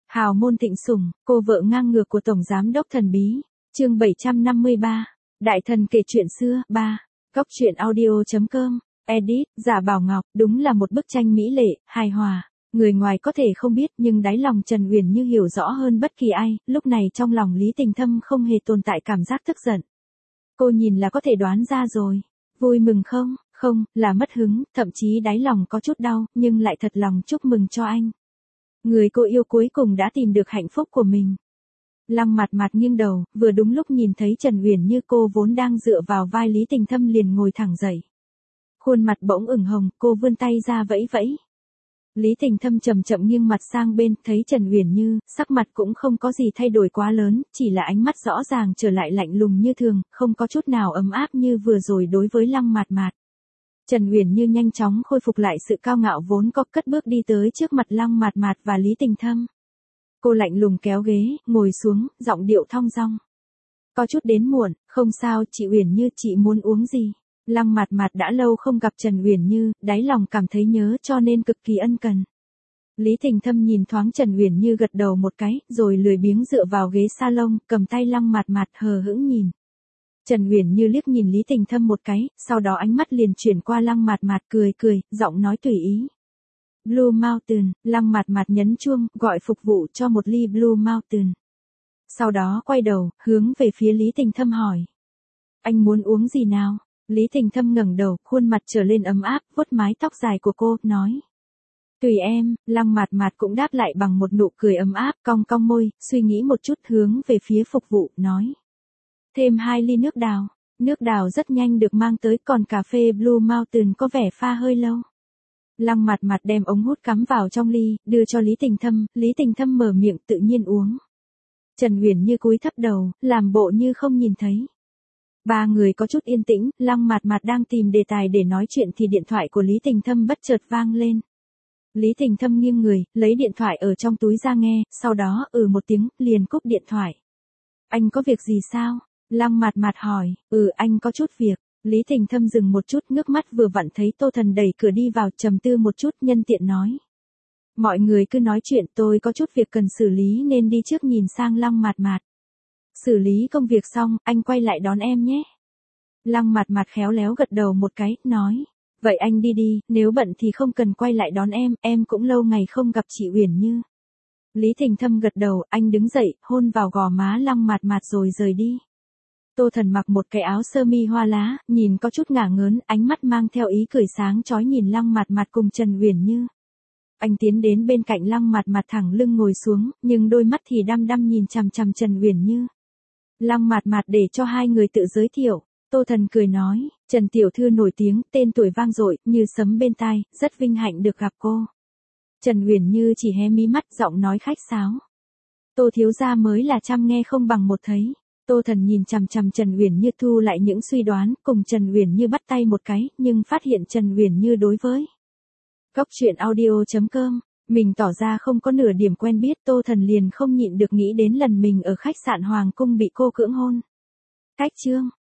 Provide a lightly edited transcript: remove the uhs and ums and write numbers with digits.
Hào môn thịnh sủng, cô vợ ngang ngược của Tổng Giám đốc thần bí. Chương 753. Đại thần kể chuyện xưa. 3. Góc truyện audio.com. Edit, Giả Bảo Ngọc, đúng là một bức tranh mỹ lệ, hài hòa. Người ngoài có thể không biết nhưng đáy lòng Trần Uyển Như hiểu rõ hơn bất kỳ ai, lúc này trong lòng Lý Tình Thâm không hề tồn tại cảm giác tức giận. Cô nhìn là có thể đoán ra rồi. Vui mừng không? Không, là mất hứng, thậm chí đáy lòng có chút đau, nhưng lại thật lòng chúc mừng cho anh. Người cô yêu cuối cùng đã tìm được hạnh phúc của mình. Lăng Mạt Mạt nghiêng đầu, vừa đúng lúc nhìn thấy Trần Uyển Như, cô vốn đang dựa vào vai Lý Tình Thâm liền ngồi thẳng dậy. Khuôn mặt bỗng ửng hồng, cô vươn tay ra vẫy vẫy. Lý Tình Thâm chậm chậm nghiêng mặt sang bên, thấy Trần Uyển Như, sắc mặt cũng không có gì thay đổi quá lớn, chỉ là ánh mắt rõ ràng trở lại lạnh lùng như thường, không có chút nào ấm áp như vừa rồi đối với Lăng Mạt Mạt. Trần Uyển Như nhanh chóng khôi phục lại sự cao ngạo vốn có, cất bước đi tới trước mặt Lăng Mạt Mạt và Lý Tình Thâm. Cô lạnh lùng kéo ghế, ngồi xuống, giọng điệu thong dong. Có chút đến muộn, không sao, chị Uyển Như, chị muốn uống gì? Lăng Mạt Mạt đã lâu không gặp Trần Uyển Như, đáy lòng cảm thấy nhớ cho nên cực kỳ ân cần. Lý Tình Thâm nhìn thoáng Trần Uyển Như gật đầu một cái, rồi lười biếng dựa vào ghế salon, cầm tay Lăng Mạt Mạt hờ hững nhìn. Trần Uyển Như liếc nhìn Lý Tình Thâm một cái, sau đó ánh mắt liền chuyển qua Lăng Mạt Mạt, cười, giọng nói tùy ý. Blue Mountain, Lăng Mạt Mạt nhấn chuông, gọi phục vụ cho một ly Blue Mountain. Sau đó quay đầu, hướng về phía Lý Tình Thâm hỏi. Anh muốn uống gì nào? Lý Tình Thâm ngẩng đầu, khuôn mặt trở lên ấm áp, vuốt mái tóc dài của cô, nói. Tùy em, Lăng Mạt Mạt cũng đáp lại bằng một nụ cười ấm áp, cong cong môi, suy nghĩ một chút hướng về phía phục vụ, nói. Thêm 2 ly nước đào. Nước đào rất nhanh được mang tới, còn cà phê Blue Mountain có vẻ pha hơi lâu. Lăng Mạt Mạt đem ống hút cắm vào trong ly, đưa cho Lý Tình Thâm, Lý Tình Thâm mở miệng tự nhiên uống. Trần Uyển Như cúi thấp đầu, làm bộ như không nhìn thấy. Ba người có chút yên tĩnh, Lăng Mạt Mạt đang tìm đề tài để nói chuyện thì điện thoại của Lý Tình Thâm bất chợt vang lên. Lý Tình Thâm nghiêng người, lấy điện thoại ở trong túi ra nghe, sau đó một tiếng, liền cúp điện thoại. Anh có việc gì sao? Lăng Mạt Mạt hỏi. Anh có chút việc. Lý Tình Thâm dừng một chút, ngước mắt vừa vặn thấy Tô Thần đẩy cửa đi vào, trầm tư một chút, nhân tiện nói. Mọi người cứ nói chuyện, tôi có chút việc cần xử lý nên đi trước, nhìn sang Lăng Mạt Mạt. Xử lý công việc xong, anh quay lại đón em nhé. Lăng Mạt Mạt khéo léo gật đầu một cái, nói. Vậy anh đi đi, nếu bận thì không cần quay lại đón em cũng lâu ngày không gặp chị Uyển Như. Lý Tình Thâm gật đầu, anh đứng dậy, hôn vào gò má Lăng Mạt Mạt rồi rời đi. Tô Thần mặc một cái áo sơ mi hoa lá, nhìn có chút ngả ngớn, ánh mắt mang theo ý cười sáng chói nhìn Lăng Mạt Mạt cùng Trần Uyển Như. Anh tiến đến bên cạnh Lăng Mạt Mạt thẳng lưng ngồi xuống, nhưng đôi mắt thì đăm đăm nhìn chằm chằm Trần Uyển Như. Lăng Mạt Mạt để cho hai người tự giới thiệu. Tô Thần cười nói, Trần tiểu thư nổi tiếng, tên tuổi vang dội, như sấm bên tai, rất vinh hạnh được gặp cô. Trần Uyển Như chỉ hé mí mắt, giọng nói khách sáo. Tô thiếu gia mới là trăm nghe không bằng một thấy. Tô Thần nhìn chằm chằm Trần Uyển Như, thu lại những suy đoán, cùng Trần Uyển Như bắt tay một cái, nhưng phát hiện Trần Uyển Như đối với góc truyện audio.com, mình tỏ ra không có nửa điểm quen biết. Tô Thần liền không nhịn được nghĩ đến lần mình ở khách sạn Hoàng Cung bị cô cưỡng hôn. Cách chương